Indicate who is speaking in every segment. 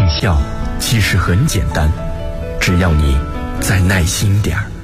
Speaker 1: 见效其实很简单，只要你再耐心点儿。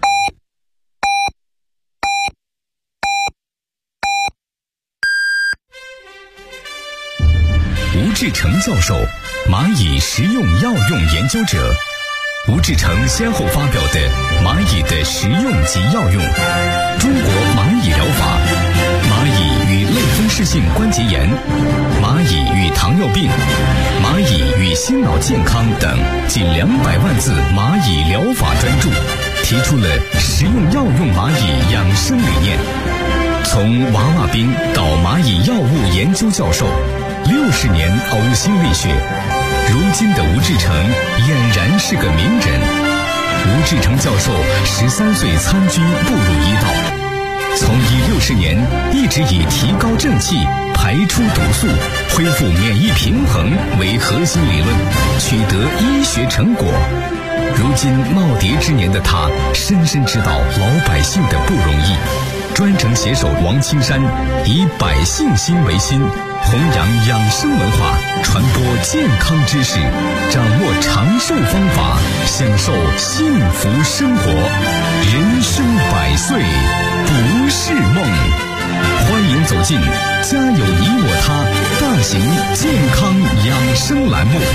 Speaker 2: 吴志成教授，蚂蚁食用药用研究者。吴志成先后发表的《蚂蚁的食用及药用》、《中国蚂蚁疗法》、《蚂蚁与类风湿性关节炎》、《蚂蚁与糖尿病》、《蚂蚁与心脑健康》等近200万字蚂蚁疗法专著，提出了食用药用蚂蚁养生理念。从娃娃兵到蚂蚁药物研究教授，60年呕心沥血，如今的吴志成俨然是个名人。吴志成教授13岁参军步入医道，从医60年一直以提高正气、排出毒素、恢复免疫平衡为核心理论，取得医学成果。如今耄耋之年的他，深深知道老百姓的不容易，专程携手王青山，以百姓心为心，弘扬养生文化，传播健康知识，掌握长寿方法，享受幸福生活。人生100岁不是梦。欢迎走进家有你我他大型健康养生栏目。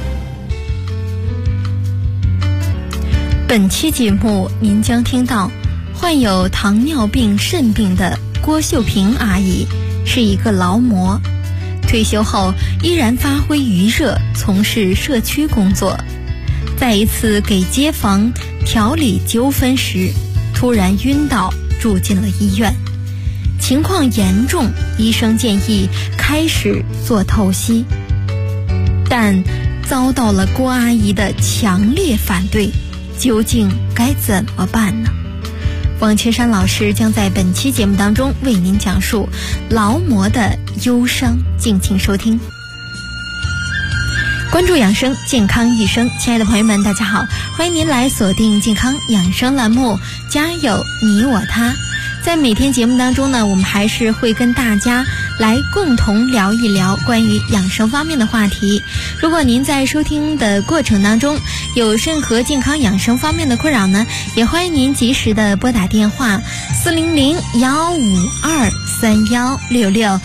Speaker 3: 本期节目您将听到，患有糖尿病肾病的郭秀萍阿姨是一个劳模，退休后依然发挥余热，从事社区工作。在一次给街坊调理纠纷时，突然晕倒，住进了医院。情况严重，医生建议开始做透析，但遭到了郭阿姨的强烈反对。究竟该怎么办呢？王青山老师将在本期节目当中为您讲述劳模的忧伤，敬请收听。关注养生，健康一生。亲爱的朋友们，大家好，欢迎您来锁定健康养生栏目，家有你我他。在每天节目当中呢，我们还是会跟大家来共同聊一聊关于养生方面的话题。如果您在收听的过程当中有任何健康养生方面的困扰呢，也欢迎您及时的拨打电话400-152-3166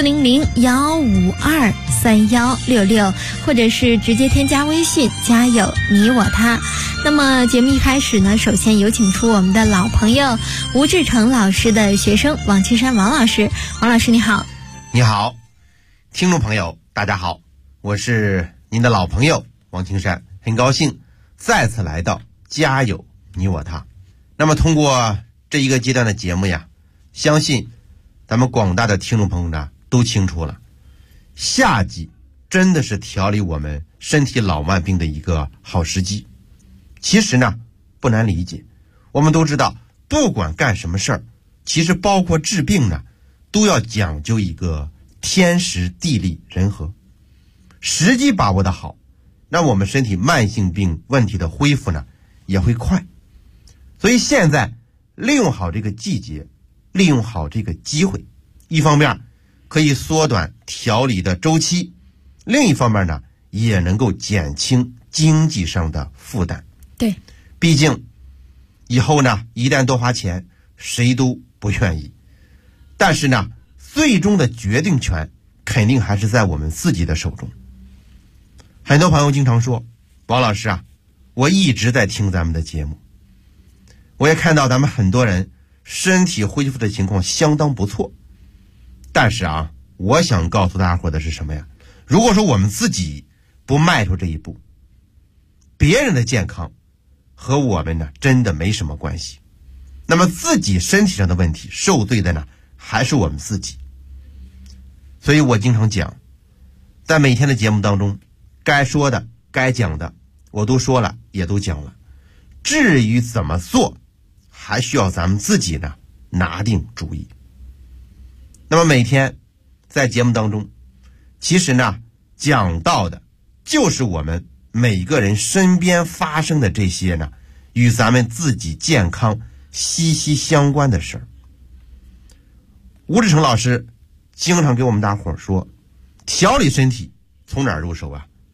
Speaker 3: 400-152-3166，或者是直接添加微信家有你我他。那么节目一开始呢，首先有请出我们的老朋友吴志成老师的学生王青山王老师。王老师你好。
Speaker 4: 你好，听众朋友大家好，我是您的老朋友王青山，很高兴再次来到家有你我他。那么通过这一个阶段的节目呀，相信咱们广大的听众朋友呢都清楚了，夏季真的是调理我们身体老慢病的一个好时机。其实呢不难理解，我们都知道不管干什么事儿，其实包括治病呢都要讲究一个天时地利人和，时机把握的好，那我们身体慢性病问题的恢复呢也会快。所以现在利用好这个季节，利用好这个机会，一方面可以缩短调理的周期，另一方面呢也能够减轻经济上的负担。
Speaker 3: 对，
Speaker 4: 毕竟以后呢一旦多花钱谁都不愿意，但是呢最终的决定权肯定还是在我们自己的手中。很多朋友经常说，王老师啊，我一直在听咱们的节目，我也看到咱们很多人身体恢复的情况相当不错，但是啊，我想告诉大家伙的是什么呀？如果说我们自己不迈出这一步，别人的健康和我们呢真的没什么关系，那么自己身体上的问题受罪的呢还是我们自己。所以我经常讲，在每天的节目当中，该说的该讲的我都说了，也都讲了，至于怎么做还需要咱们自己呢拿定主意。那么每天在节目当中，其实呢讲到的就是我们每个人身边发生的这些呢与咱们自己健康息息相关的事儿。吴志成老师经常给我们大伙儿说，调理身体从哪儿入手啊？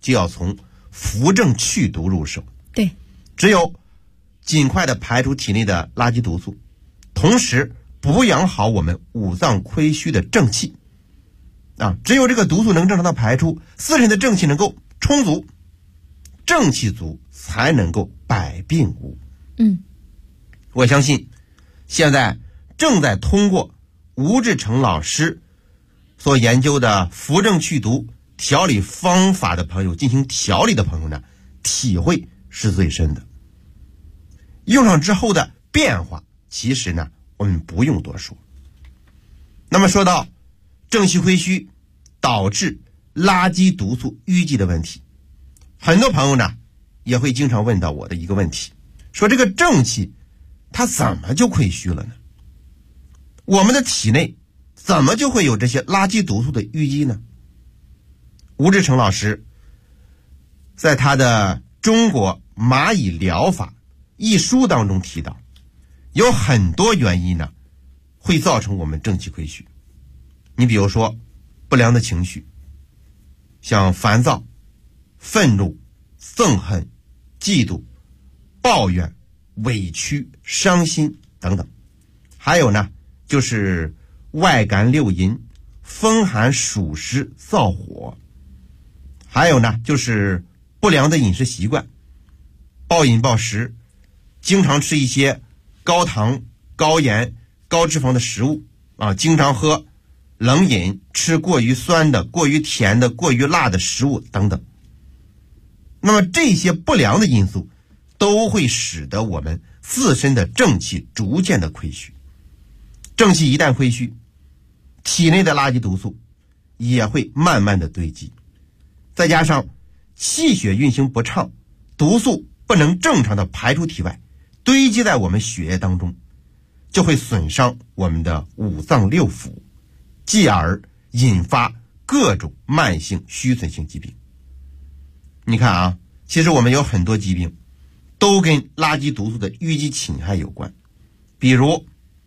Speaker 4: 就要从扶正祛毒入手。
Speaker 3: 对，
Speaker 4: 只有尽快的排除体内的垃圾毒素，同时补养好我们五脏亏虚的正气只有这个毒素能正常的排出，自身的正气能够充足，正气足才能够百病无。我相信现在正在通过吴志成老师所研究的扶正祛毒调理方法的朋友进行调理的朋友呢，体会是最深的。用上之后的变化，其实呢我们不用多说。那么说到正气亏虚导致垃圾毒素淤积的问题，很多朋友呢也会经常问到我的一个问题，说这个正气它怎么就亏虚了呢？我们的体内怎么就会有这些垃圾毒素的淤积呢？吴志成老师在他的《中国蚂蚁疗法》一书当中提到，有很多原因呢会造成我们正气亏虚。你比如说不良的情绪，像烦躁、愤怒、憎恨、嫉妒、抱怨、委屈、伤心等等。还有呢就是外感六淫、风寒暑湿燥火。还有呢就是不良的饮食习惯，暴饮暴食，经常吃一些高糖、高盐、高脂肪的食物经常喝冷饮，吃过于酸的、过于甜的、过于辣的食物等等。那么这些不良的因素都会使得我们自身的正气逐渐的亏虚。正气一旦亏虚，体内的垃圾毒素也会慢慢的堆积，再加上气血运行不畅，毒素不能正常的排出体外，堆积在我们血液当中，就会损伤我们的五脏六腑，继而引发各种慢性虚损性疾病。你看其实我们有很多疾病都跟垃圾毒素的淤积侵害有关。比如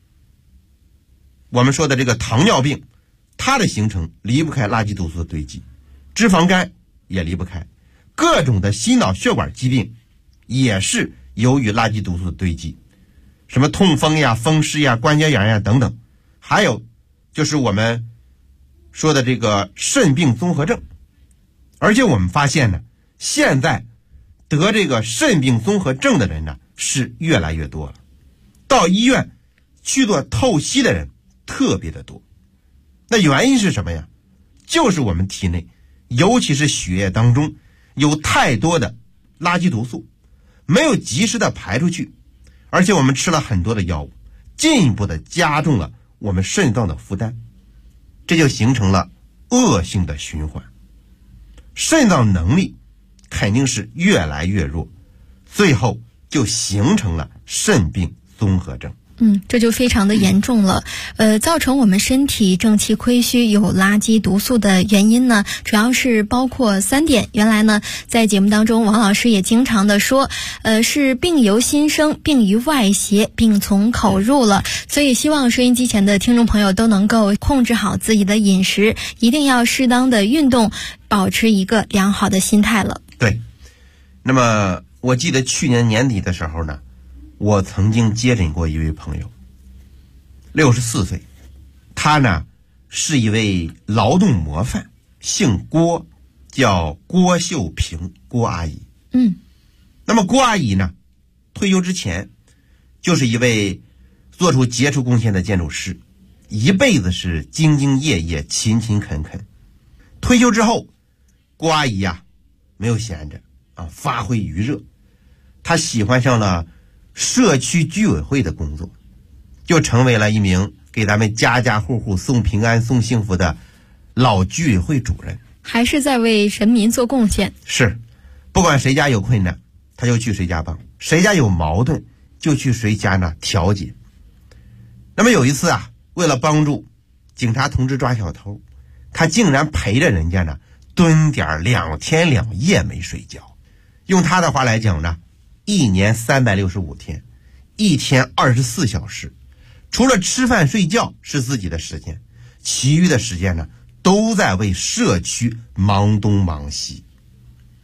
Speaker 4: 我们说的这个糖尿病，它的形成离不开垃圾毒素的堆积，脂肪肝也离不开，各种的心脑血管疾病也是由于垃圾毒素的堆积，什么痛风呀、风湿呀、关节炎呀等等。还有就是我们说的这个肾病综合症。而且我们发现呢，现在得这个肾病综合症的人呢是越来越多了，到医院去做透析的人特别的多。那原因是什么呀？就是我们体内尤其是血液当中有太多的垃圾毒素没有及时的排出去，而且我们吃了很多的药物，进一步的加重了我们肾脏的负担，这就形成了恶性的循环。肾脏能力肯定是越来越弱，最后就形成了肾病综合症。
Speaker 3: 这就非常的严重了。造成我们身体正气亏虚有垃圾毒素的原因呢，主要是包括3点。原来呢，在节目当中，王老师也经常的说，是病由心生，病于外邪，病从口入了。所以希望收音机前的听众朋友都能够控制好自己的饮食，一定要适当的运动，保持一个良好的心态了。
Speaker 4: 对。那么我记得去年年底的时候呢，我曾经接诊过一位朋友，64岁，他呢是一位劳动模范，姓郭，叫郭秀萍，郭阿姨。那么郭阿姨呢，退休之前就是一位做出杰出贡献的建筑师，一辈子是兢兢业业、勤勤恳恳。退休之后，郭阿姨没有闲着发挥余热，她喜欢上了社区居委会的工作，就成为了一名给咱们家家户户送平安送幸福的老居委会主任，
Speaker 3: 还是在为人民做贡献。
Speaker 4: 是，不管谁家有困难他就去谁家帮，谁家有矛盾就去谁家呢调解。那么有一次为了帮助警察同志抓小偷，他竟然陪着人家呢蹲点2天2夜没睡觉。用他的话来讲呢，1年365天，1天24小时，除了吃饭睡觉是自己的时间，其余的时间呢都在为社区忙东忙西。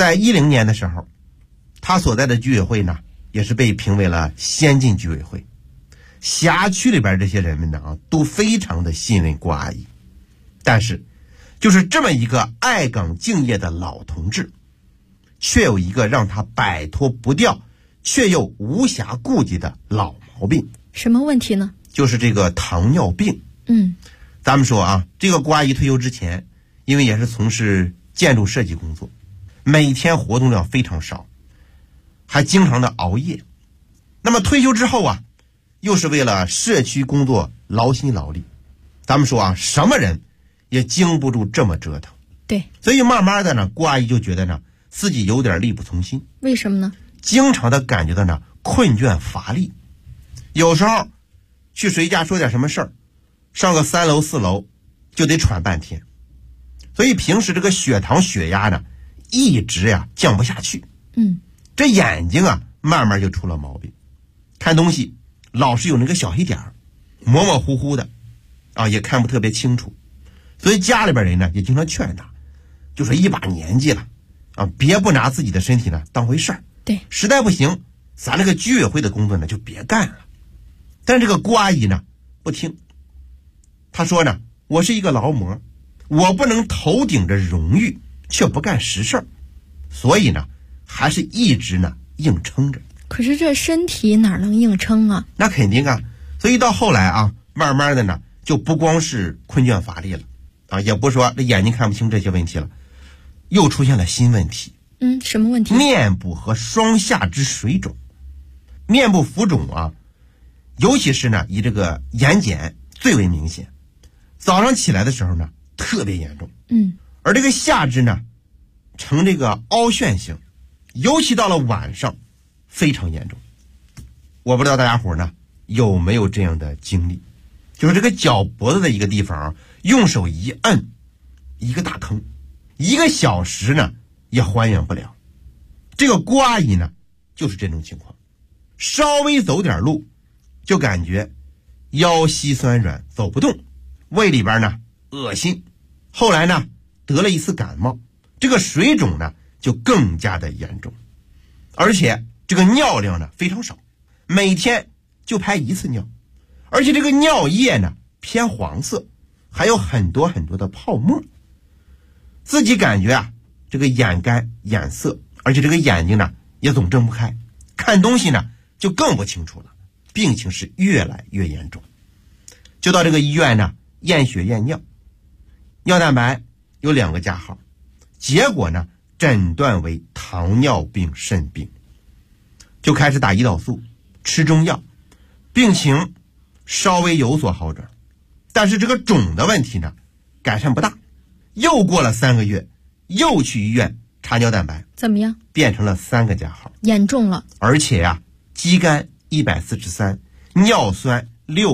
Speaker 4: 在10年的时候，他所在的居委会呢，也是被评为了先进居委会。辖区里边这些人们呢都非常的信任郭阿姨。但是就是这么一个爱岗敬业的老同志，却有一个让他摆脱不掉却又无暇顾及的老毛病。
Speaker 3: 什么问题呢？就是
Speaker 4: 这个糖尿病。咱们说啊，这个郭阿姨退休之前，因为也是从事建筑设计工作，每天活动量非常少，还经常的熬夜。那么退休之后啊，又是为了社区工作劳心劳力。咱们说啊，什么人也经不住这么折腾。
Speaker 3: 对，
Speaker 4: 所以慢慢的呢，郭阿姨就觉得呢，自己有点力不从心。
Speaker 3: 为什么呢？
Speaker 4: 经常的感觉到呢困倦乏力，有时候去谁家说点什么事儿，上个3楼4楼就得喘半天，所以平时这个血糖血压呢一直呀降不下去。这眼睛啊慢慢就出了毛病，看东西老是有那个小黑点儿，模模糊糊的啊，也看不特别清楚。所以家里边人呢也经常劝他，就说一把年纪了啊，别不拿自己的身体呢当回事儿。
Speaker 3: 对，
Speaker 4: 实在不行，咱这个居委会的工作呢就别干了。但是这个郭阿姨呢不听，她说呢，我是一个劳模，我不能头顶着荣誉却不干实事儿，所以呢还是一直呢硬撑着。
Speaker 3: 可是这身体哪能硬撑啊？
Speaker 4: 那肯定啊。所以到后来啊，慢慢的呢就不光是困倦乏力了啊，也不说这眼睛看不清这些问题了，又出现了新问题。
Speaker 3: 什么问题？
Speaker 4: 面部和双下肢水肿。面部浮肿啊，尤其是呢以这个眼睑最为明显，早上起来的时候呢特别严重。而这个下肢呢呈这个凹陷型，尤其到了晚上非常严重。我不知道大家伙呢有没有这样的经历，就是这个脚脖子的一个地方啊，用手一摁，一个大坑，1个小时呢也还原不了。这个郭阿姨呢就是这种情况，稍微走点路就感觉腰膝酸软走不动，胃里边呢恶心。后来呢得了一次感冒，这个水肿呢就更加的严重，而且这个尿量呢非常少，每天就排1次尿，而且这个尿液呢偏黄色，还有很多很多的泡沫。自己感觉啊这个眼干眼涩，而且这个眼睛呢也总睁不开，看东西呢就更不清楚了，病情是越来越严重。就到这个医院呢验血验尿，尿蛋白有2个加号，结果呢诊断为糖尿病肾病，就开始打胰岛素吃中药，病情稍微有所好转，但是这个肿的问题呢改善不大。又过了3个月，又去医院查尿蛋白，
Speaker 3: 怎么样？
Speaker 4: 变成了3个加号，
Speaker 3: 严重了。
Speaker 4: 而且呀肌酐143，尿酸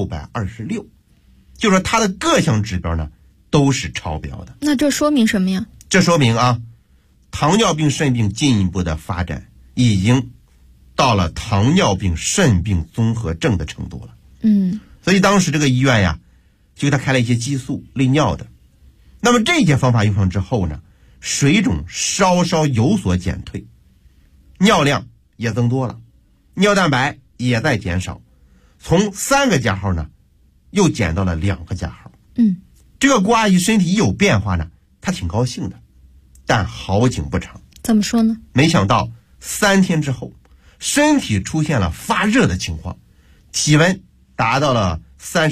Speaker 4: 626，就说它的各项指标呢都是超标的。
Speaker 3: 那这说明什么呀？
Speaker 4: 这说明啊，糖尿病肾病进一步的发展已经到了糖尿病肾病综合症的程度了。所以当时这个医院呀就给他开了一些激素利尿的。那么这些方法用上之后呢，水肿稍稍有所减退，尿量也增多了，尿蛋白也在减少，从3个加号呢又减到了2个加号。这个郭阿姨身体一有变化呢，她挺高兴的，但好景不长。
Speaker 3: 怎么说呢？
Speaker 4: 没想到3天之后，身体出现了发热的情况，体温达到了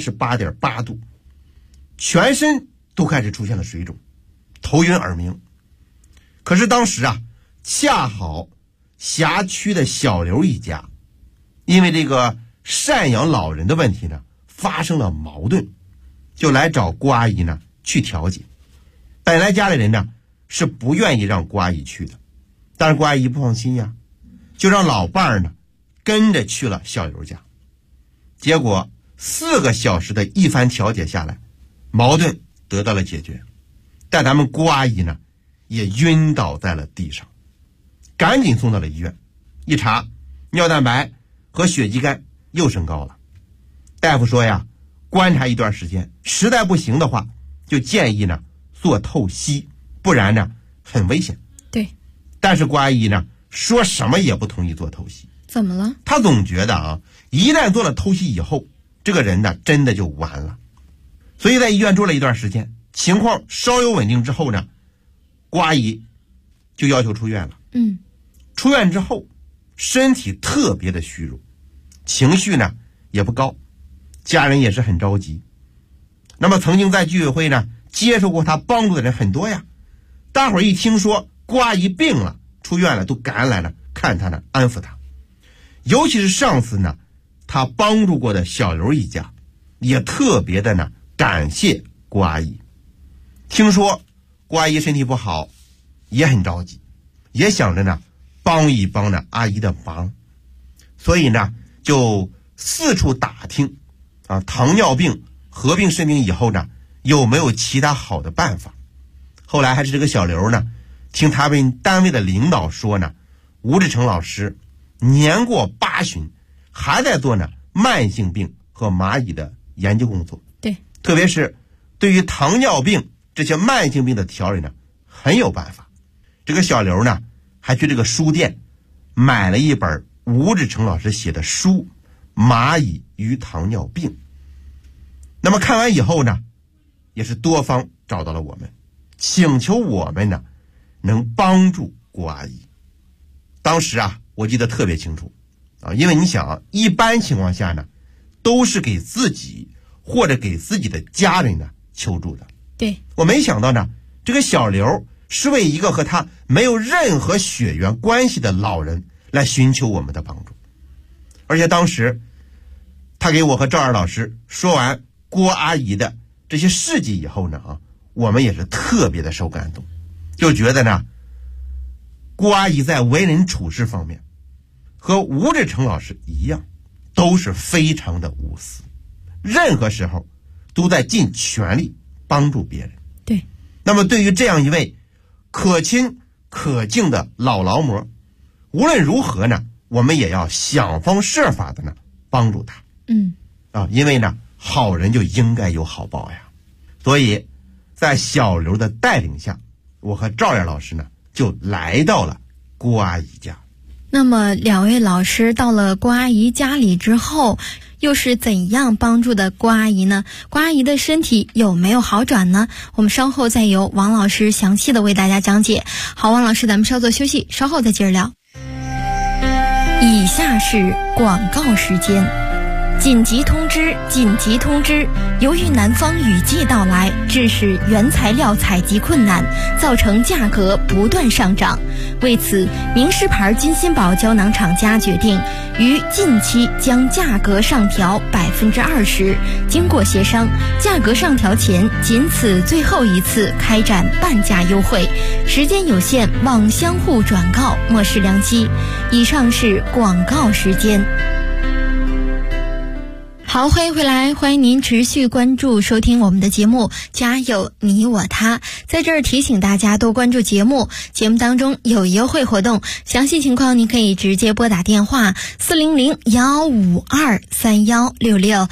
Speaker 4: 38.8度，全身都开始出现了水肿，头晕耳鸣。可是当时啊，恰好辖区的小刘一家因为这个赡养老人的问题呢发生了矛盾，就来找郭阿姨呢去调解。本来家里人呢是不愿意让郭阿姨去的，但是郭阿姨不放心呀，就让老伴儿呢跟着去了小刘家。结果4个小时的一番调解下来，矛盾得到了解决，但咱们郭阿姨呢也晕倒在了地上，赶紧送到了医院。一查，尿蛋白和血肌酐又升高了。大夫说呀，观察一段时间，实在不行的话就建议呢做透析，不然呢很危险。
Speaker 3: 对，
Speaker 4: 但是郭阿姨呢，说什么也不同意做透析。
Speaker 3: 怎么了？
Speaker 4: 她总觉得啊，一旦做了透析以后，这个人呢真的就完了。所以在医院住了一段时间，情况稍有稳定之后呢，郭阿姨就要求出院了。出院之后，身体特别的虚弱，情绪呢也不高，家人也是很着急。那么曾经在居委会呢接受过她帮助的人很多呀，大伙儿一听说郭阿姨病了出院了，都赶来了看她呢，安抚她。尤其是上次呢，她帮助过的小刘一家也特别的呢感谢郭阿姨。听说郭阿姨身体不好，也很着急，也想着呢帮一帮呢阿姨的忙，所以呢就四处打听啊，糖尿病合并肾病以后呢有没有其他好的办法。后来还是这个小刘呢，听他们单位的领导说呢，吴志成老师年过80，还在做呢慢性病和蚂蚁的研究工作。
Speaker 3: 对，
Speaker 4: 特别是对于糖尿病这些慢性病的调理呢很有办法。这个小刘呢还去这个书店买了一本吴志成老师写的书《蚂蚁与糖尿病》。那么看完以后呢，也是多方找到了我们，请求我们呢能帮助郭阿姨。当时啊我记得特别清楚啊，因为你想啊，一般情况下呢都是给自己或者给自己的家人呢求助的。
Speaker 3: 对，
Speaker 4: 我没想到呢，这个小刘是为一个和他没有任何血缘关系的老人来寻求我们的帮助。而且当时他给我和赵二老师说完郭阿姨的这些事迹以后呢啊，我们也是特别的受感动，就觉得呢郭阿姨在为人处事方面和吴志成老师一样，都是非常的无私，任何时候都在尽全力帮助别人。
Speaker 3: 对，
Speaker 4: 那么对于这样一位可亲可敬的老劳模，无论如何呢，我们也要想方设法的呢帮助他。因为呢好人就应该有好报呀。所以在小刘的带领下，我和赵燕老师呢就来到了郭阿姨家。
Speaker 3: 那么两位老师到了郭阿姨家里之后，又是怎样帮助的郭阿姨呢？郭阿姨的身体有没有好转呢？我们稍后再由王老师详细的为大家讲解。好，王老师，咱们稍作休息，稍后再接着聊。以下是广告时间。紧急通知！紧急通知！由于南方雨季到来，致使原材料采集困难，造成价格不断上涨。为此，名仕牌金鑫宝胶囊厂家决定于近期将价格上调20%。经过协商，价格上调前仅此最后一次开展半价优惠，时间有限，望相互转告，莫视良机。以上是广告时间。好，欢迎回来，欢迎您持续关注收听我们的节目家有你我他。在这儿提醒大家多关注节目，节目当中有优惠活动，详细情况您可以直接拨打电话400-152-3166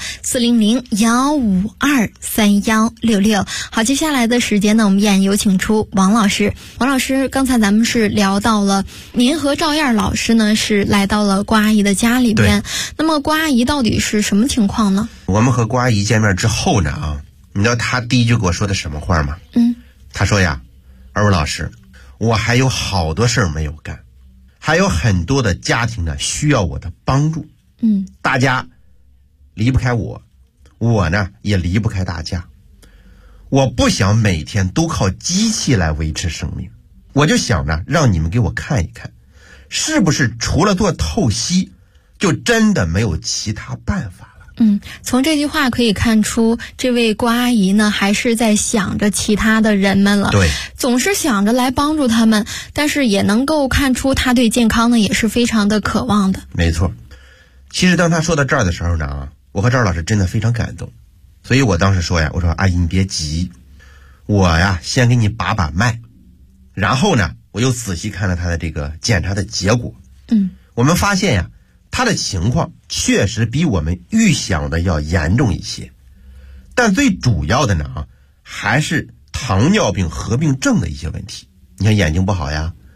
Speaker 3: 400-152-3166。好，接下来的时间呢，我们依然有请出王老师。王老师，刚才咱们是聊到了您和赵燕老师呢是来到了郭阿姨的家里边，那么郭阿姨到底是什么情况呢？
Speaker 4: 我们和郭阿姨见面之后呢啊，你知道她第一句给我说的什么话吗？她说呀，二位老师，我还有好多事儿没有干，还有很多的家庭呢需要我的帮助。大家离不开我，我呢也离不开大家。我不想每天都靠机器来维持生命，我就想呢让你们给我看一看，是不是除了做透析就真的没有其他办法了。
Speaker 3: 从这句话可以看出，这位郭阿姨呢还是在想着其他的人们了。
Speaker 4: 对，
Speaker 3: 总是想着来帮助他们，但是也能够看出她对健康呢也是非常的渴望的。
Speaker 4: 没错，其实当她说到这儿的时候呢，我和赵老师真的非常感动。所以我当时说呀，我说阿姨你别急，我呀先给你把把脉，然后呢我又仔细看了她的这个检查的结果。我们发现呀，他的情况确实比我们预想的要严重一些，但最主要的呢还是糖尿病合并症的一些问题。你看眼睛不好呀，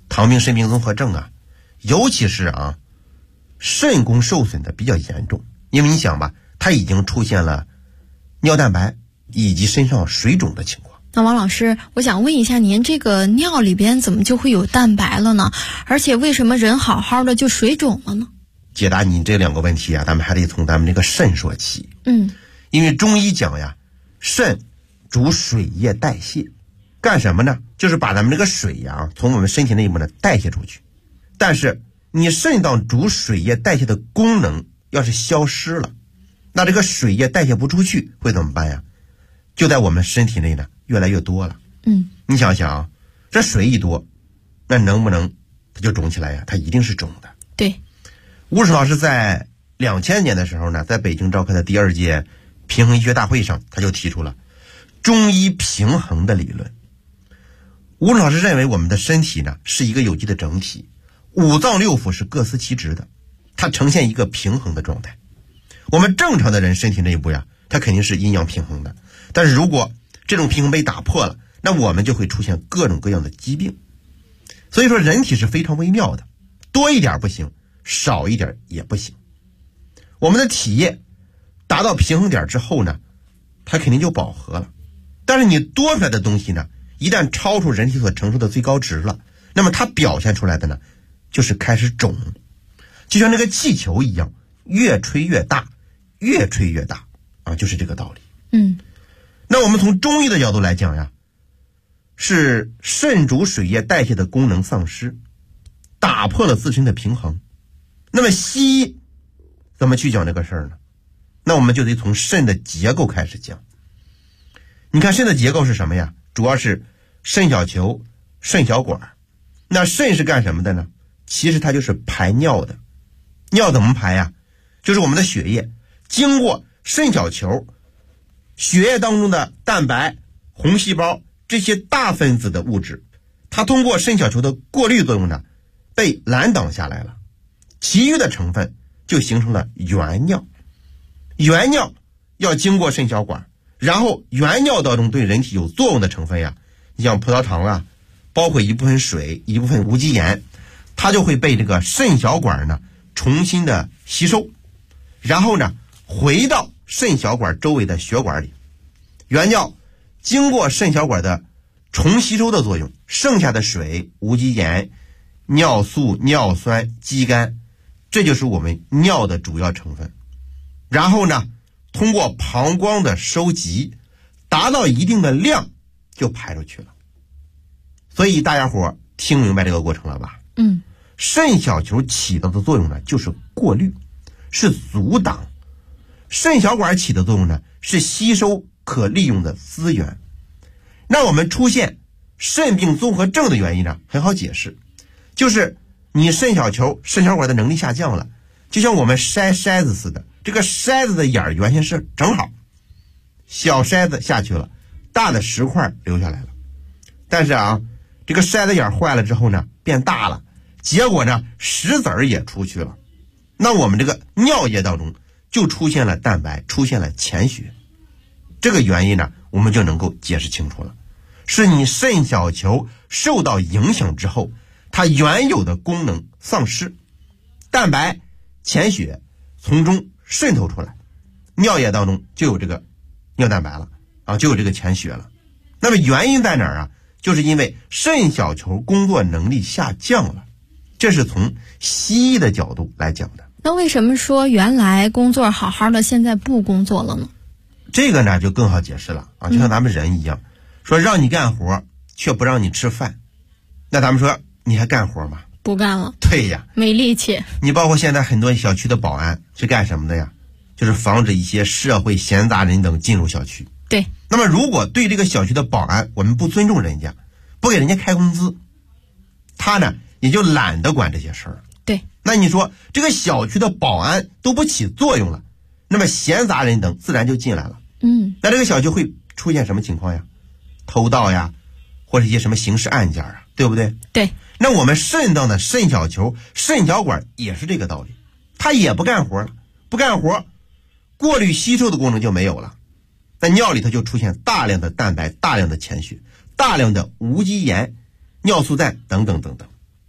Speaker 4: 糖病、肾病综合症啊，尤其是肾功受损的比较严重，因为你想吧，它已经出现了尿蛋白以及身上水肿的情况。
Speaker 3: 那王老师，我想问一下您，这个尿里边怎么就会有蛋白了呢？而且为什么人好好的就水肿了呢？
Speaker 4: 解答你这2个问题啊，咱们还得从咱们这个肾说起。因为中医讲呀，肾主水液代谢，干什么呢？就是把咱们这个水呀从我们身体内部呢代谢出去。但是你肾脏主水液代谢的功能要是消失了，那这个水液代谢不出去会怎么办呀？就在我们身体内呢越来越多了。你想想这水一多，那能不能它就肿起来呀？它一定是肿的。
Speaker 3: 对，
Speaker 4: 吴老师在2000年的时候呢，在北京召开的第2届平衡医学大会上，他就提出了中医平衡的理论。吴老师认为我们的身体呢是一个有机的整体，5脏6腑是各司其职的，它呈现一个平衡的状态。我们正常的人身体内部呀，它肯定是阴阳平衡的，但是如果这种平衡被打破了，那我们就会出现各种各样的疾病。所以说人体是非常微妙的，多一点不行，少一点也不行。我们的体液达到平衡点之后呢，它肯定就饱和了。但是你多出来的东西呢，一旦超出人体所承受的最高值了，那么它表现出来的呢，就是开始肿，就像那个气球一样，越吹越大，越吹越大就是这个道理。那我们从中医的角度来讲呀，是肾主水液代谢的功能丧失，打破了自身的平衡。那么西医怎么去讲这个事儿呢？那我们就得从肾的结构开始讲。你看肾的结构是什么呀？主要是肾小球、肾小管。那肾是干什么的呢？其实它就是排尿的。尿怎么排呀？就是我们的血液经过肾小球，血液当中的蛋白、红细胞这些大分子的物质，它通过肾小球的过滤作用呢，被拦挡下来了，其余的成分就形成了原尿。原尿要经过肾小管，然后原尿当中对人体有作用的成分呀，你像葡萄糖包括一部分水、一部分无机盐，它就会被这个肾小管呢重新的吸收，然后呢回到肾小管周围的血管里。原尿经过肾小管的重吸收的作用，剩下的水、无机盐、尿素、尿酸、肌酐，这就是我们尿的主要成分。然后呢通过膀胱的收集，达到一定的量就排出去了。所以大家伙听明白这个过程了吧？肾小球起到的作用呢，就是过滤，是阻挡；肾小管起的作用呢，是吸收可利用的资源。那我们出现肾病综合症的原因呢，很好解释，就是你肾小球、肾小管的能力下降了，就像我们筛筛子似的，这个筛子的眼儿原先是正好，小筛子下去了，大的石块留下来了。但是这个筛子眼坏了之后呢，变大了，结果呢石子儿也出去了。那我们这个尿液当中就出现了蛋白，出现了潜血。这个原因呢，我们就能够解释清楚了，是你肾小球受到影响之后，它原有的功能丧失，蛋白、潜血从中渗透出来，尿液当中就有这个尿蛋白了就有这个潜血了。那么原因在哪儿啊？就是因为肾小球工作能力下降了，这是从西医的角度来讲的。
Speaker 3: 那为什么说原来工作好好的，现在不工作了呢？
Speaker 4: 这个呢就更好解释了就像咱们人一样，说让你干活却不让你吃饭，那咱们说你还干活吗？
Speaker 3: 不干了。
Speaker 4: 对呀，
Speaker 3: 没力气。
Speaker 4: 你包括现在很多小区的保安是干什么的呀？就是防止一些社会闲杂人等进入小区。
Speaker 3: 对。
Speaker 4: 那么如果对这个小区的保安我们不尊重人家，不给人家开工资，他呢也就懒得管这些事儿。
Speaker 3: 对。
Speaker 4: 那你说这个小区的保安都不起作用了，那么闲杂人等自然就进来了。那这个小区会出现什么情况呀？偷盗呀，或者一些什么刑事案件对不对？
Speaker 3: 对。
Speaker 4: 那我们肾脏的肾小球、肾小管也是这个道理，它也不干活了，不干活，过滤吸收的功能就没有了。那尿里头就出现大量的蛋白、大量的潜血、大量的无机盐、尿素氮等等等等。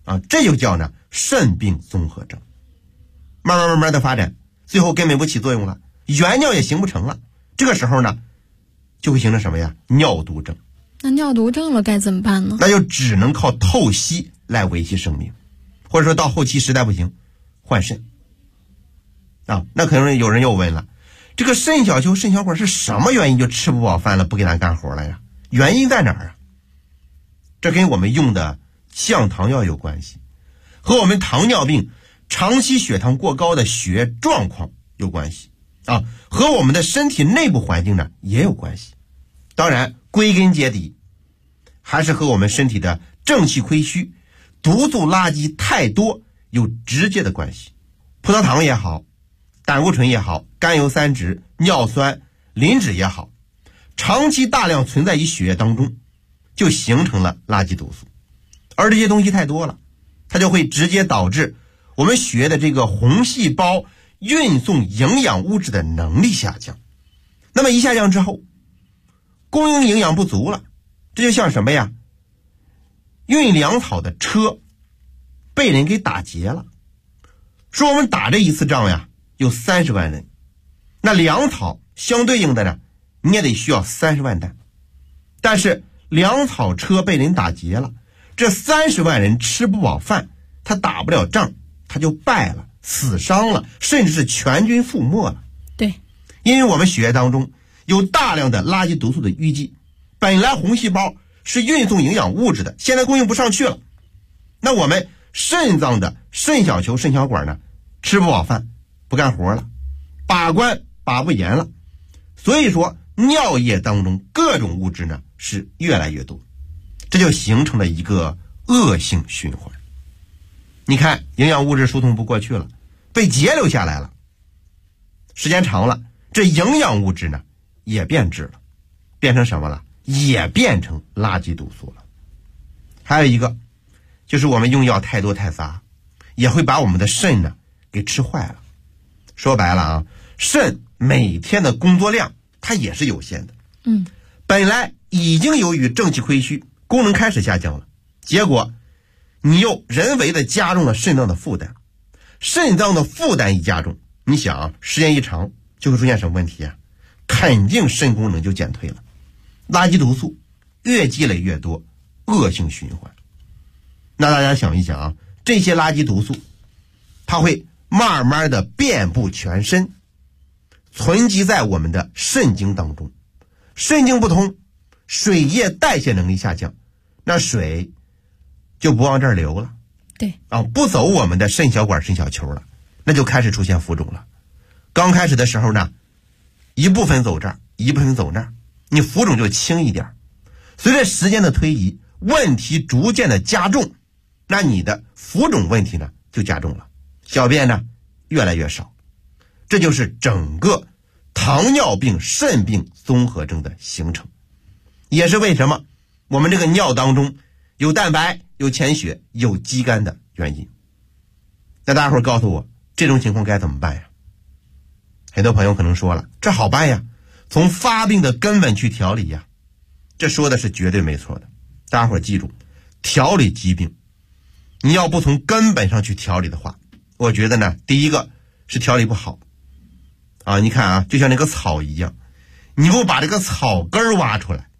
Speaker 4: 啊，这就叫呢肾病综合症。慢慢的发展，最后根本不起作用了，原尿也形不成了，这个时候呢就会形成什么呀？尿毒症。
Speaker 3: 那尿毒症了该怎么办呢？
Speaker 4: 那就只能靠透析来维系生命，或者说到后期实在不行换肾啊。那可能有人又问了，这个肾小球肾小管是什么原因就吃不饱饭了，不给咱干活了呀？原因在哪儿啊？这跟我们用的降糖药有关系，和我们糖尿病长期血糖过高的血液状况有关系啊，和我们的身体内部环境呢也有关系。当然归根结底还是和我们身体的正气亏虚、毒素垃圾太多有直接的关系。葡萄糖也好，胆固醇也好，甘油三酯、尿酸、磷脂也好，长期大量存在于血液当中，就形成了垃圾毒素。而这些东西太多了，它就会直接导致我们血液的这个红细胞运送营养物质的能力下降。那么一下降之后，供应营养不足了，这就像什么呀？运粮草的车被人给打劫了。说我们打这一次仗呀，有30万人，那粮草相对应的呢，你也得需要30万担。但是粮草车被人打劫了，这30万人吃不饱饭，他打不了仗，他就败了，死伤了，甚至是全军覆没了。
Speaker 3: 对，
Speaker 4: 因为我们血液当中有大量的垃圾毒素的淤积，本来红细胞是运送营养物质的，现在供应不上去了，那我们肾脏的肾小球肾小管呢吃不饱饭，不干活了，把关把不严了，所以说尿液当中各种物质呢是越来越多，这就形成了一个恶性循环。你看营养物质输送不过去了，被截留下来了，时间长了，这营养物质呢也变质了，变成什么了？也变成垃圾毒素了。还有一个就是我们用药太多太杂，也会把我们的肾呢给吃坏了。说白了啊，肾每天的工作量它也是有限的。本来已经由于正气亏虚，功能开始下降了，结果你又人为的加重了肾脏的负担，肾脏的负担一加重，你想啊，时间一长就会出现什么问题啊？肯定肾功能就减退了，垃圾毒素越积累越多，恶性循环。那大家想一想啊，这些垃圾毒素它会慢慢的遍布全身，存积在我们的肾经当中，肾经不通，水液代谢能力下降，那水就不往这儿流了，
Speaker 3: 对
Speaker 4: 啊，不走我们的肾小管肾小球了，那就开始出现浮肿了。刚开始的时候呢，一部分走这儿，一部分走那儿，你浮肿就轻一点。随着时间的推移，问题逐渐的加重，那你的浮肿问题呢就加重了，小便呢越来越少。这就是整个糖尿病肾病综合征的形成，也是为什么我们这个尿当中有蛋白、有潜血、有肌酐的原因。那大家伙告诉我，这种情况该怎么办呀？很多朋友可能说了，这好办呀，从发病的根本去调理呀。这说的是绝对没错的。大家伙记住，调理疾病，你要不从根本上去调理的话，我觉得呢，第一个是调理不好啊。你看啊，就像那个草一样，你不把这个草根挖出来，